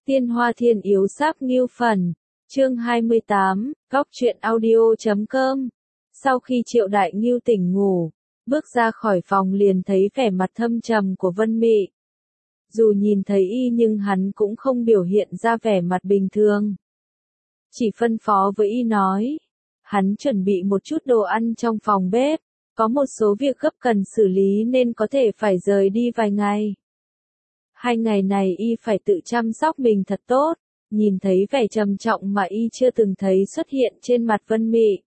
Tiên Hoa Thiên Yếu Sáp Ngưu Phần, chương 28, Góc truyện audio.com. Sau khi Triệu Đại Ngưu tỉnh ngủ, bước ra khỏi phòng liền thấy vẻ mặt thâm trầm của Vân Mị. Dù nhìn thấy y nhưng hắn cũng không biểu hiện ra vẻ mặt bình thường. Chỉ phân phó với y nói, hắn chuẩn bị một chút đồ ăn trong phòng bếp, có một số việc gấp cần xử lý nên có thể phải rời đi vài ngày. 2 ngày này y phải tự chăm sóc mình thật tốt, nhìn thấy vẻ trầm trọng mà y chưa từng thấy xuất hiện trên mặt Vân Mị.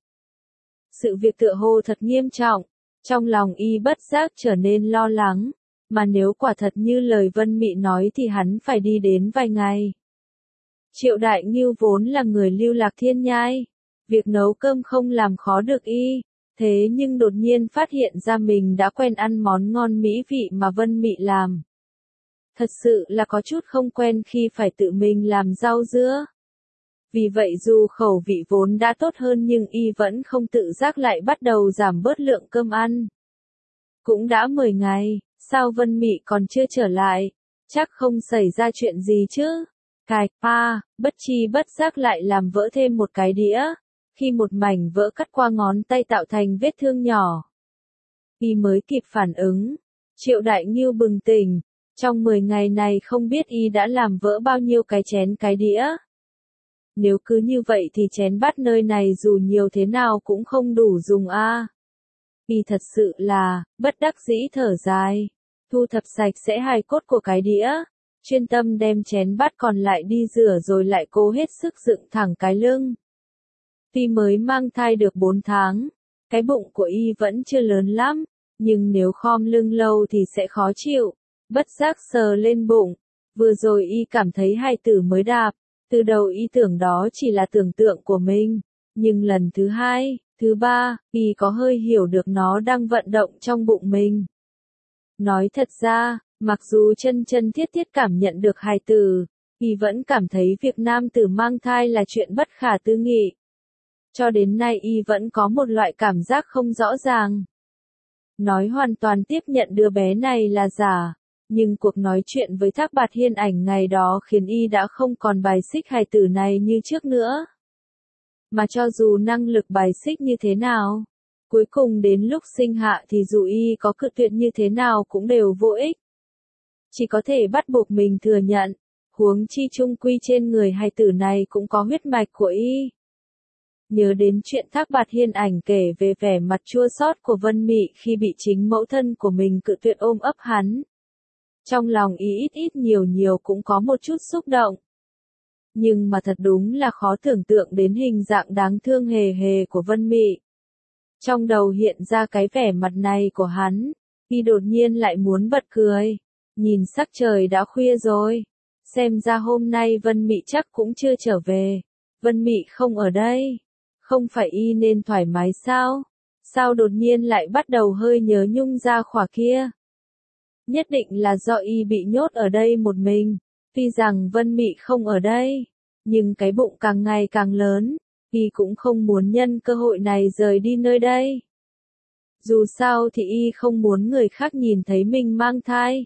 Sự việc tựa hồ thật nghiêm trọng, trong lòng y bất giác trở nên lo lắng, mà nếu quả thật như lời Vân Mị nói thì hắn phải đi đến vài ngày. Triệu Đại Ngưu vốn là người lưu lạc thiên nhai, việc nấu cơm không làm khó được y, thế nhưng đột nhiên phát hiện ra mình đã quen ăn món ngon mỹ vị mà Vân Mị làm. Thật sự là có chút không quen khi phải tự mình làm rau dưa. Vì vậy dù khẩu vị vốn đã tốt hơn nhưng y vẫn không tự giác lại bắt đầu giảm bớt lượng cơm ăn. Cũng đã 10 ngày, sao Vân Mị còn chưa trở lại? Chắc không xảy ra chuyện gì chứ? Cạch pa, bất chi bất giác lại làm vỡ thêm một cái đĩa, khi một mảnh vỡ cắt qua ngón tay tạo thành vết thương nhỏ. Y mới kịp phản ứng, Triệu Đại Ngưu bừng tỉnh. Trong 10 ngày này không biết y đã làm vỡ bao nhiêu cái chén cái đĩa. Nếu cứ như vậy thì chén bát nơi này dù nhiều thế nào cũng không đủ dùng a. Y thật sự là, bất đắc dĩ thở dài, thu thập sạch sẽ hài cốt của cái đĩa, chuyên tâm đem chén bát còn lại đi rửa rồi lại cố hết sức dựng thẳng cái lưng. Tuy mới mang thai được 4 tháng, cái bụng của y vẫn chưa lớn lắm, nhưng nếu khom lưng lâu thì sẽ khó chịu. Bất giác sờ lên bụng, vừa rồi y cảm thấy hai tử mới đạp, từ đầu y tưởng đó chỉ là tưởng tượng của mình, nhưng lần thứ 2, thứ 3, y có hơi hiểu được nó đang vận động trong bụng mình. Nói thật ra, mặc dù chân chân thiết thiết cảm nhận được hài tử, y vẫn cảm thấy việc nam tử mang thai là chuyện bất khả tư nghị. Cho đến nay y vẫn có một loại cảm giác không rõ ràng. Nói hoàn toàn tiếp nhận đứa bé này là giả. Nhưng cuộc nói chuyện với Thác Bạt Hiên Ảnh ngày đó khiến y đã không còn bài xích hài tử này như trước nữa. Mà cho dù năng lực bài xích như thế nào, cuối cùng đến lúc sinh hạ thì dù y có cự tuyệt như thế nào cũng đều vô ích. Chỉ có thể bắt buộc mình thừa nhận, huống chi chung quy trên người hài tử này cũng có huyết mạch của y. Nhớ đến chuyện Thác Bạt Hiên Ảnh kể về vẻ mặt chua xót của Vân Mị khi bị chính mẫu thân của mình cự tuyệt ôm ấp hắn. Trong lòng y ít ít nhiều nhiều cũng có một chút xúc động. Nhưng mà thật đúng là khó tưởng tượng đến hình dạng đáng thương hề hề của Vân Mị. Trong đầu hiện ra cái vẻ mặt này của hắn, y đột nhiên lại muốn bật cười. Nhìn sắc trời đã khuya rồi, xem ra hôm nay Vân Mị chắc cũng chưa trở về. Vân Mị không ở đây, không phải y nên thoải mái sao? Sao đột nhiên lại bắt đầu hơi nhớ Nhung Gia Khỏa kia? Nhất định là do y bị nhốt ở đây một mình. Tuy rằng Vân Mị không ở đây, nhưng cái bụng càng ngày càng lớn, y cũng không muốn nhân cơ hội này rời đi nơi đây. Dù sao thì y không muốn người khác nhìn thấy mình mang thai.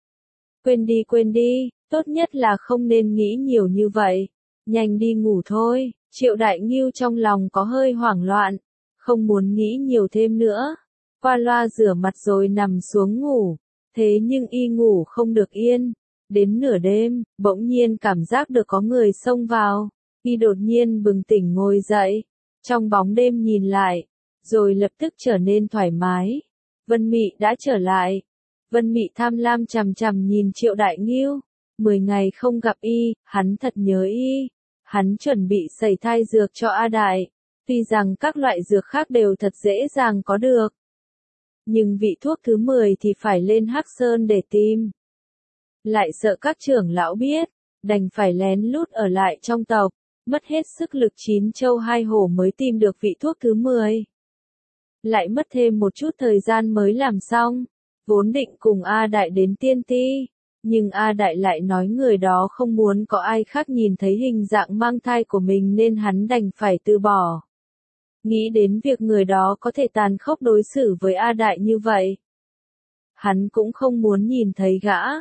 Quên đi, tốt nhất là không nên nghĩ nhiều như vậy. Nhanh đi ngủ thôi. Triệu Đại Ngưu trong lòng có hơi hoảng loạn, không muốn nghĩ nhiều thêm nữa. Qua loa rửa mặt rồi nằm xuống ngủ. Thế nhưng y ngủ không được yên. Đến nửa đêm, bỗng nhiên cảm giác được có người xông vào. Y đột nhiên bừng tỉnh ngồi dậy. Trong bóng đêm nhìn lại, rồi lập tức trở nên thoải mái. Vân Mị đã trở lại. Vân Mị tham lam chằm chằm nhìn Triệu Đại Ngưu. 10 ngày không gặp y, hắn thật nhớ y. Hắn chuẩn bị sẩy thai dược cho A Đại. Tuy rằng các loại dược khác đều thật dễ dàng có được. Nhưng vị thuốc thứ 10 thì phải lên Hắc Sơn để tìm. Lại sợ các trưởng lão biết, đành phải lén lút ở lại trong tộc, mất hết sức lực 9 châu 2 hổ mới tìm được vị thuốc thứ 10. Lại mất thêm một chút thời gian mới làm xong, vốn định cùng A Đại đến Tiên Ti, nhưng A Đại lại nói người đó không muốn có ai khác nhìn thấy hình dạng mang thai của mình nên hắn đành phải từ bỏ. Nghĩ đến việc người đó có thể tàn khốc đối xử với A Đại như vậy. Hắn cũng không muốn nhìn thấy gã.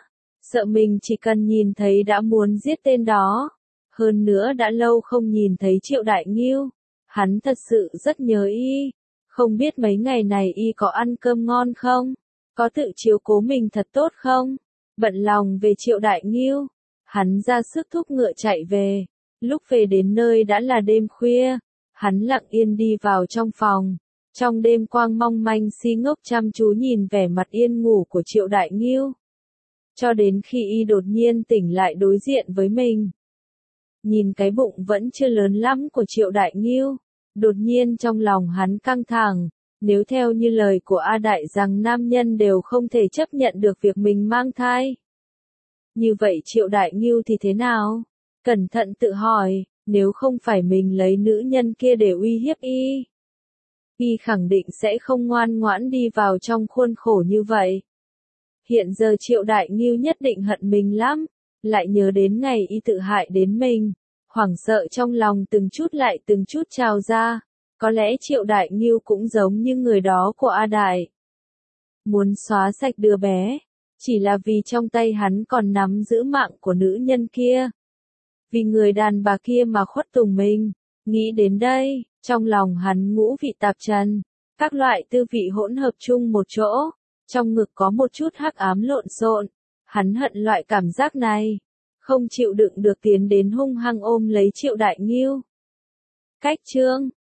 Sợ mình chỉ cần nhìn thấy đã muốn giết tên đó. Hơn nữa đã lâu không nhìn thấy Triệu Đại Ngưu. Hắn thật sự rất nhớ y. Không biết mấy ngày này y có ăn cơm ngon không? Có tự chiếu cố mình thật tốt không? Bận lòng về Triệu Đại Ngưu. Hắn ra sức thúc ngựa chạy về. Lúc về đến nơi đã là đêm khuya. Hắn lặng yên đi vào trong phòng. Trong đêm quang mong manh si ngốc chăm chú nhìn vẻ mặt yên ngủ của Triệu Đại Ngưu. Cho đến khi y đột nhiên tỉnh lại đối diện với mình. Nhìn cái bụng vẫn chưa lớn lắm của Triệu Đại Ngưu. Đột nhiên trong lòng hắn căng thẳng. Nếu theo như lời của A Đại rằng nam nhân đều không thể chấp nhận được việc mình mang thai. Như vậy Triệu Đại Ngưu thì thế nào? Cẩn thận tự hỏi, nếu không phải mình lấy nữ nhân kia để uy hiếp y khẳng định sẽ không ngoan ngoãn đi vào trong khuôn khổ như vậy. Hiện giờ Triệu Đại Ngưu nhất định hận mình lắm, lại nhớ đến ngày y tự hại đến mình, hoảng sợ trong lòng từng chút trào ra. Có lẽ Triệu Đại Ngưu cũng giống như người đó của A Đại. Muốn xóa sạch đứa bé, chỉ là vì trong tay hắn còn nắm giữ mạng của nữ nhân kia. Vì người đàn bà kia mà khuất tùng mình. Nghĩ đến đây, trong lòng hắn ngũ vị tạp trần, các loại tư vị hỗn hợp chung một chỗ, trong ngực có một chút hắc ám lộn xộn. Hắn hận loại cảm giác này, không chịu đựng được tiến đến hung hăng ôm lấy Triệu Đại Ngưu. Cách chương